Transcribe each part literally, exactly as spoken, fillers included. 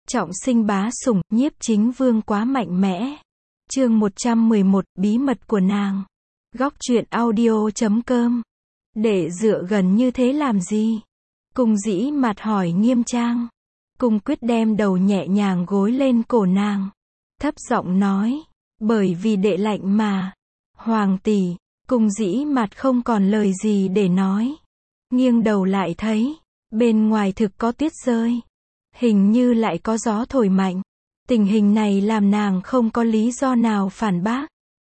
Trọng sinh bá sủng, nhiếp chính vương quá mạnh mẽ. Chương một trăm mười một, bí mật của nàng. Góc truyện audio chấm com. Để dựa gần như thế làm gì? Cung dĩ mặt hỏi nghiêm trang. Cung quyết đem đầu nhẹ nhàng gối lên cổ nàng. Thấp giọng nói. Bởi vì đệ lạnh mà. Hoàng tỷ. Cung dĩ mặt không còn lời gì để nói. Nghiêng đầu lại thấy. Bên ngoài thực có tuyết rơi. Hình như lại có gió thổi mạnh. Tình hình này làm nàng không có lý do nào phản bác.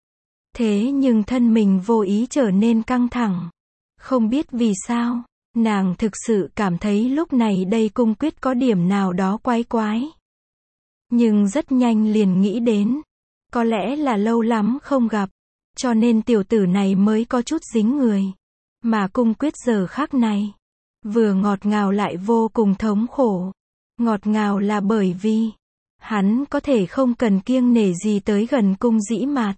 Thế nhưng thân mình vô ý trở nên căng thẳng. Không biết vì sao, nàng thực sự cảm thấy lúc này đây cung quyết có điểm nào đó quái quái. Nhưng rất nhanh liền nghĩ đến. Có lẽ là lâu lắm không gặp. Cho nên tiểu tử này mới có chút dính người. Mà cung quyết giờ khắc này. Vừa ngọt ngào lại vô cùng thống khổ. Ngọt ngào là bởi vì hắn có thể không cần kiêng nể gì tới gần cung dĩ mạt.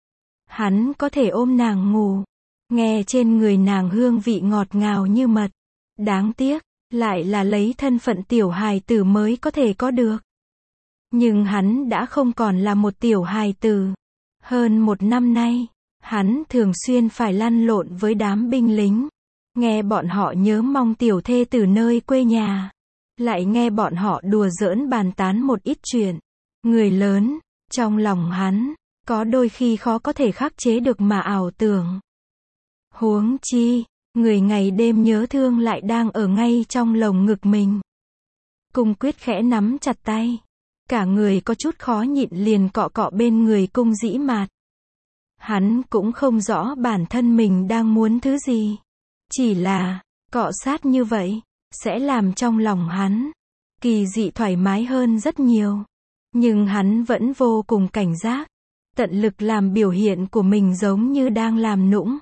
Hắn có thể ôm nàng ngủ. Nghe trên người nàng hương vị ngọt ngào như mật. Đáng tiếc, lại là lấy thân phận tiểu hài tử mới có thể có được. Nhưng hắn đã không còn là một tiểu hài tử. Hơn một năm nay, hắn thường xuyên phải lăn lộn với đám binh lính. Nghe bọn họ nhớ mong tiểu thê từ nơi quê nhà. Lại nghe bọn họ đùa giỡn bàn tán một ít chuyện. Người lớn, trong lòng hắn, có đôi khi khó có thể khắc chế được mà ảo tưởng. Huống chi, người ngày đêm nhớ thương lại đang ở ngay trong lồng ngực mình. Cung quyết khẽ nắm chặt tay. Cả người có chút khó nhịn liền cọ cọ bên người cung dĩ mạt. Hắn cũng không rõ bản thân mình đang muốn thứ gì. Chỉ là, cọ sát như vậy, sẽ làm trong lòng hắn kỳ dị thoải mái hơn rất nhiều. Nhưng hắn vẫn vô cùng cảnh giác. Tận lực làm biểu hiện của mình giống như đang làm nũng.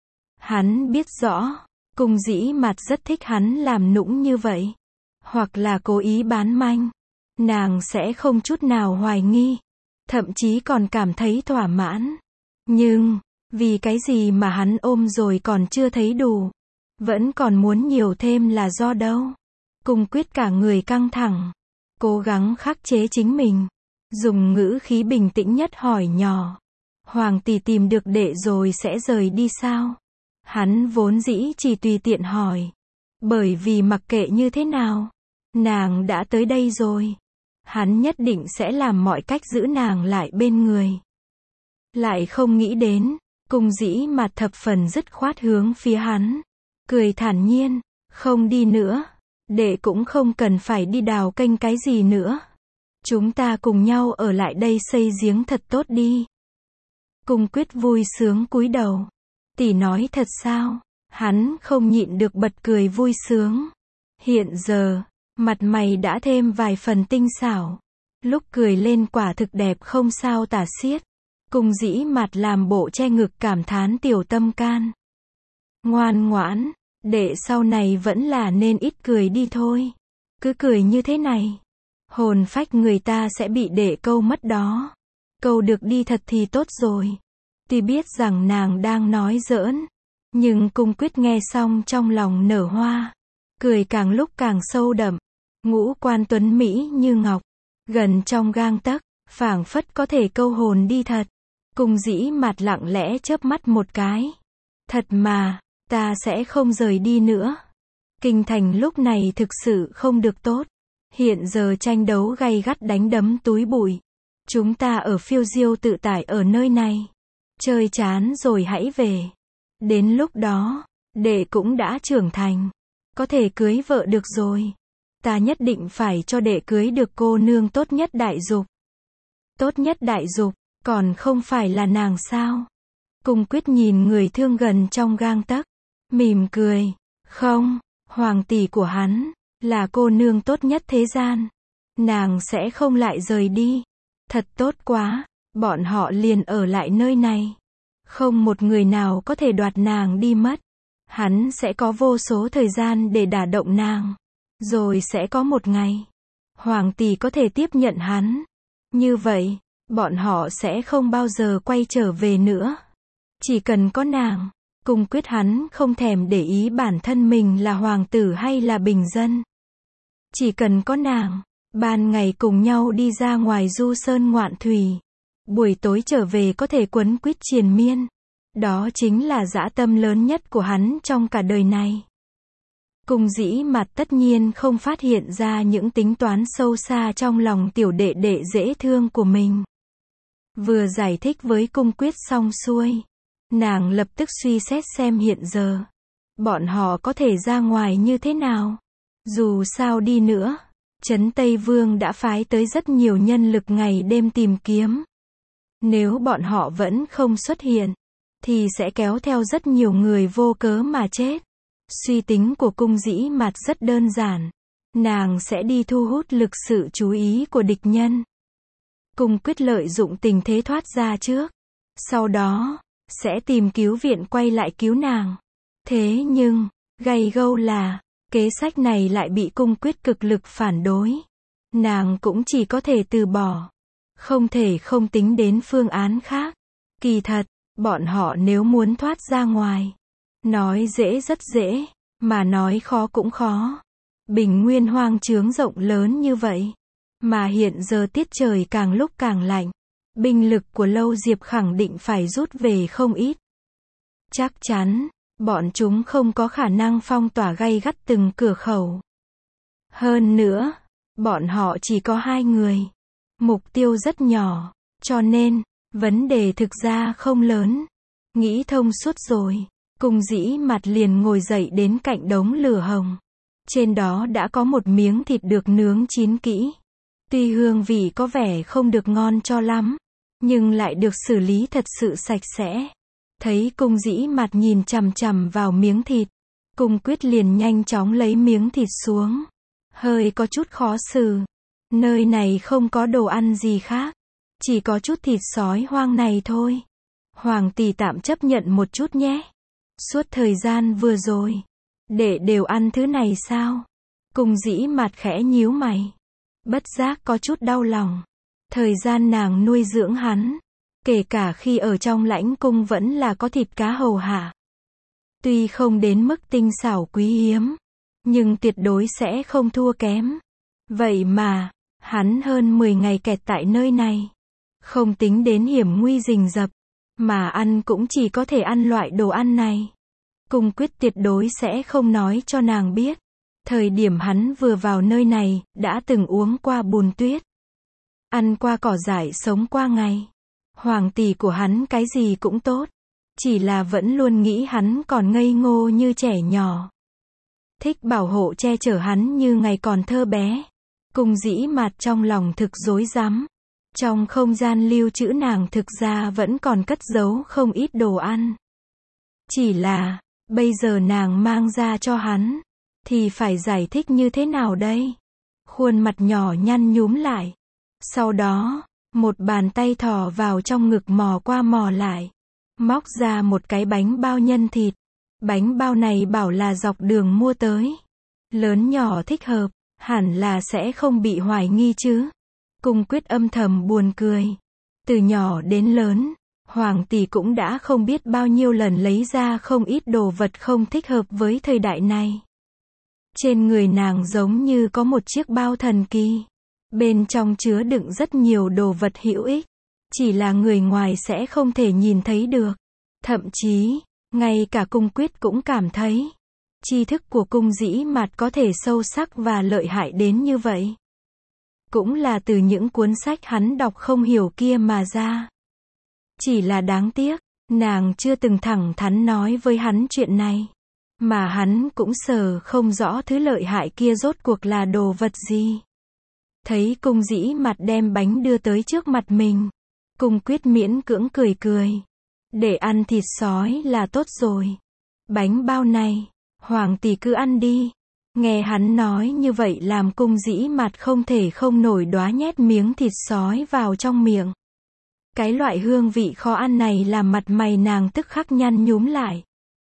Hắn biết rõ, cung dĩ mặt rất thích hắn làm nũng như vậy. Hoặc là cố ý bán manh. Nàng sẽ không chút nào hoài nghi. Thậm chí còn cảm thấy thỏa mãn. Nhưng, vì cái gì mà hắn ôm rồi còn chưa thấy đủ. Vẫn còn muốn nhiều thêm là do đâu? Cung quyết cả người căng thẳng. Cố gắng khắc chế chính mình. Dùng ngữ khí bình tĩnh nhất hỏi nhỏ. Hoàng tỷ tìm được đệ rồi sẽ rời đi sao? Hắn vốn dĩ chỉ tùy tiện hỏi. Bởi vì mặc kệ như thế nào, nàng đã tới đây rồi. Hắn nhất định sẽ làm mọi cách giữ nàng lại bên người. Lại không nghĩ đến, cung dĩ mặt thập phần dứt khoát hướng phía hắn. Cười thản nhiên, không đi nữa. Đệ cũng không cần phải đi đào kênh cái gì nữa. Chúng ta cùng nhau ở lại đây xây giếng thật tốt đi. Cung quyết vui sướng cúi đầu. Tỷ nói thật sao? Hắn không nhịn được bật cười vui sướng. Hiện giờ, mặt mày đã thêm vài phần tinh xảo. Lúc cười lên quả thực đẹp không sao tả xiết. Cung dĩ mặt làm bộ che ngực cảm thán tiểu tâm can. Ngoan ngoãn, đệ sau này vẫn là nên ít cười đi thôi. Cứ cười như thế này, hồn phách người ta sẽ bị đệ câu mất đó. Câu được đi thật thì tốt rồi. Tuy biết rằng nàng đang nói giỡn, nhưng cung quyết nghe xong trong lòng nở hoa. Cười càng lúc càng sâu đậm. Ngũ quan tuấn mỹ như ngọc. Gần trong gang tấc, phảng phất có thể câu hồn đi thật. Cung dĩ mặt lặng lẽ chớp mắt một cái. Thật mà, ta sẽ không rời đi nữa. Kinh thành lúc này thực sự không được tốt. Hiện giờ tranh đấu gay gắt đánh đấm túi bụi. Chúng ta ở phiêu diêu tự tại ở nơi này. Chơi chán rồi hãy về. Đến lúc đó, đệ cũng đã trưởng thành. Có thể cưới vợ được rồi. Ta nhất định phải cho đệ cưới được cô nương tốt nhất đại dục. Tốt nhất đại dục, còn không phải là nàng sao? Cung quyết nhìn người thương gần trong gang tấc. Mỉm cười. Không, hoàng tỷ của hắn là cô nương tốt nhất thế gian. Nàng sẽ không lại rời đi. Thật tốt quá, bọn họ liền ở lại nơi này. Không một người nào có thể đoạt nàng đi mất. Hắn sẽ có vô số thời gian để đả động nàng. Rồi sẽ có một ngày, hoàng tỷ có thể tiếp nhận hắn. Như vậy, bọn họ sẽ không bao giờ quay trở về nữa. Chỉ cần có nàng. Cung quyết hắn không thèm để ý bản thân mình là hoàng tử hay là bình dân. Chỉ cần có nàng, Ban ngày cùng nhau đi ra ngoài du sơn ngoạn thủy. Buổi tối trở về có thể quấn quýt triền miên. Đó chính là dã tâm lớn nhất của hắn trong cả đời này. Cung Dĩ Mạt tất nhiên không phát hiện ra những tính toán sâu xa trong lòng tiểu đệ đệ dễ thương của mình. Vừa giải thích với Cung Quyết xong xuôi, nàng lập tức suy xét xem hiện giờ bọn họ có thể ra ngoài như thế nào. Dù sao đi nữa, Trấn Tây Vương đã phái tới rất nhiều nhân lực ngày đêm tìm kiếm. Nếu bọn họ vẫn không xuất hiện, thì sẽ kéo theo rất nhiều người vô cớ mà chết. Suy tính của Cung Dĩ Mạt rất đơn giản. Nàng sẽ đi thu hút lực sự chú ý của địch nhân. Cung Quyết lợi dụng tình thế thoát ra trước. Sau đó, sẽ tìm cứu viện quay lại cứu nàng. Thế nhưng, gay gâu là, kế sách này lại bị Cung Quyết cực lực phản đối. Nàng cũng chỉ có thể từ bỏ. Không thể không tính đến phương án khác. Kỳ thật, bọn họ nếu muốn thoát ra ngoài, nói dễ rất dễ, mà nói khó cũng khó. Bình Nguyên hoang trướng rộng lớn như vậy, mà hiện giờ tiết trời càng lúc càng lạnh. Binh lực của Lâu Diệp khẳng định phải rút về không ít. Chắc chắn, bọn chúng không có khả năng phong tỏa gay gắt từng cửa khẩu. Hơn nữa, bọn họ chỉ có hai người. Mục tiêu rất nhỏ, cho nên, vấn đề thực ra không lớn. Nghĩ thông suốt rồi, Cung Dĩ Mạt liền ngồi dậy đến cạnh đống lửa hồng. Trên đó đã có một miếng thịt được nướng chín kỹ. Tuy hương vị có vẻ không được ngon cho lắm, nhưng lại được xử lý thật sự sạch sẽ. Thấy Cung Dĩ Mạt nhìn chằm chằm vào miếng thịt, Cung Quyết liền nhanh chóng lấy miếng thịt xuống. Hơi có chút khó xử. Nơi này không có đồ ăn gì khác, chỉ có chút thịt sói hoang này thôi. Hoàng tỷ tạm chấp nhận một chút nhé. Suốt thời gian vừa rồi, đệ đều ăn thứ này sao? Cung Dĩ Mạt khẽ nhíu mày. Bất giác có chút đau lòng. Thời gian nàng nuôi dưỡng hắn, kể cả khi ở trong lãnh cung vẫn là có thịt cá hầu hạ. Tuy không đến mức tinh xảo quý hiếm, nhưng tuyệt đối sẽ không thua kém. Vậy mà, hắn hơn mười ngày kẹt tại nơi này. Không tính đến hiểm nguy rình rập, mà ăn cũng chỉ có thể ăn loại đồ ăn này. Cung Quyết tuyệt đối sẽ không nói cho nàng biết. Thời điểm hắn vừa vào nơi này, đã từng uống qua bùn tuyết. Ăn qua cỏ dại sống qua ngày. Hoàng tỷ của hắn cái gì cũng tốt. Chỉ là vẫn luôn nghĩ hắn còn ngây ngô như trẻ nhỏ. Thích bảo hộ che chở hắn như ngày còn thơ bé. Cung Dĩ Mạt trong lòng thực rối rắm. Trong không gian lưu trữ nàng thực ra vẫn còn cất giấu không ít đồ ăn. Chỉ là, bây giờ nàng mang ra cho hắn, thì phải giải thích như thế nào đây? Khuôn mặt nhỏ nhăn nhúm lại. Sau đó, một bàn tay thò vào trong ngực mò qua mò lại. Móc ra một cái bánh bao nhân thịt. Bánh bao này bảo là dọc đường mua tới. Lớn nhỏ thích hợp, hẳn là sẽ không bị hoài nghi chứ. Cung Quyết âm thầm buồn cười. Từ nhỏ đến lớn, Hoàng tỷ cũng đã không biết bao nhiêu lần lấy ra không ít đồ vật không thích hợp với thời đại này. Trên người nàng giống như có một chiếc bao thần kỳ. Bên trong chứa đựng rất nhiều đồ vật hữu ích. Chỉ là người ngoài sẽ không thể nhìn thấy được. Thậm chí, ngay cả Cung Quyết cũng cảm thấy, tri thức của Cung Dĩ Mạt có thể sâu sắc và lợi hại đến như vậy. Cũng là từ những cuốn sách hắn đọc không hiểu kia mà ra. Chỉ là đáng tiếc, nàng chưa từng thẳng thắn nói với hắn chuyện này. Mà hắn cũng sờ không rõ thứ lợi hại kia rốt cuộc là đồ vật gì. Thấy Cung Dĩ Mạt đem bánh đưa tới trước mặt mình. Cung Quyết miễn cưỡng cười cười. Để ăn thịt sói là tốt rồi. Bánh bao này, Hoàng tỷ cứ ăn đi. Nghe hắn nói như vậy làm Cung Dĩ Mạt không thể không nổi đóa nhét miếng thịt sói vào trong miệng. Cái loại hương vị khó ăn này làm mặt mày nàng tức khắc nhăn nhúm lại.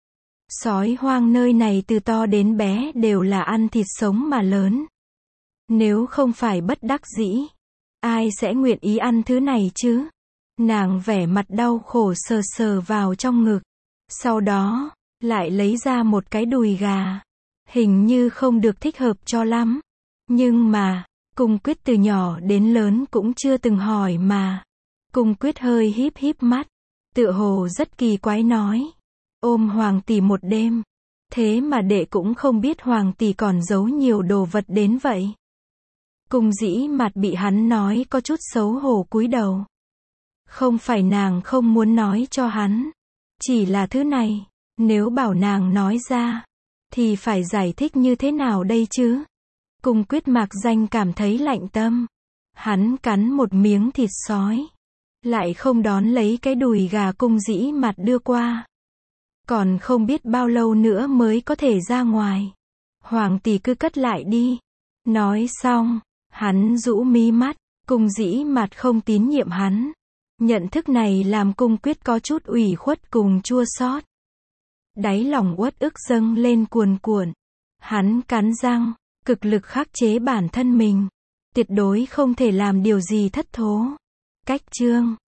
Sói hoang nơi này từ to đến bé đều là ăn thịt sống mà lớn. Nếu không phải bất đắc dĩ, ai sẽ nguyện ý ăn thứ này chứ? Nàng vẻ mặt đau khổ sờ sờ vào trong ngực. Sau đó, lại lấy ra một cái đùi gà. Hình như không được thích hợp cho lắm. Nhưng mà, Cung Quyết từ nhỏ đến lớn cũng chưa từng hỏi mà. Cung Quyết hơi híp híp mắt, tựa hồ rất kỳ quái nói. Ôm Hoàng tỷ một đêm. Thế mà đệ cũng không biết Hoàng tỷ còn giấu nhiều đồ vật đến vậy. Cung Dĩ Mạt bị hắn nói có chút xấu hổ cúi đầu. Không phải nàng không muốn nói cho hắn. Chỉ là thứ này, nếu bảo nàng nói ra, thì phải giải thích như thế nào đây chứ? Cung Quyết mạc danh cảm thấy lạnh tâm. Hắn cắn một miếng thịt sói. Lại không đón lấy cái đùi gà Cung Dĩ Mạt đưa qua. Còn không biết bao lâu nữa mới có thể ra ngoài. Hoàng tỷ cứ cất lại đi. Nói xong, hắn rũ mí mắt. Cung Dĩ Mạt không tín nhiệm hắn. Nhận thức này làm Cung Quyết có chút ủy khuất cùng chua xót. Đáy lòng uất ức dâng lên cuồn cuộn. Hắn cắn răng, cực lực khắc chế bản thân mình. Tuyệt đối không thể làm điều gì thất thố. Cách chương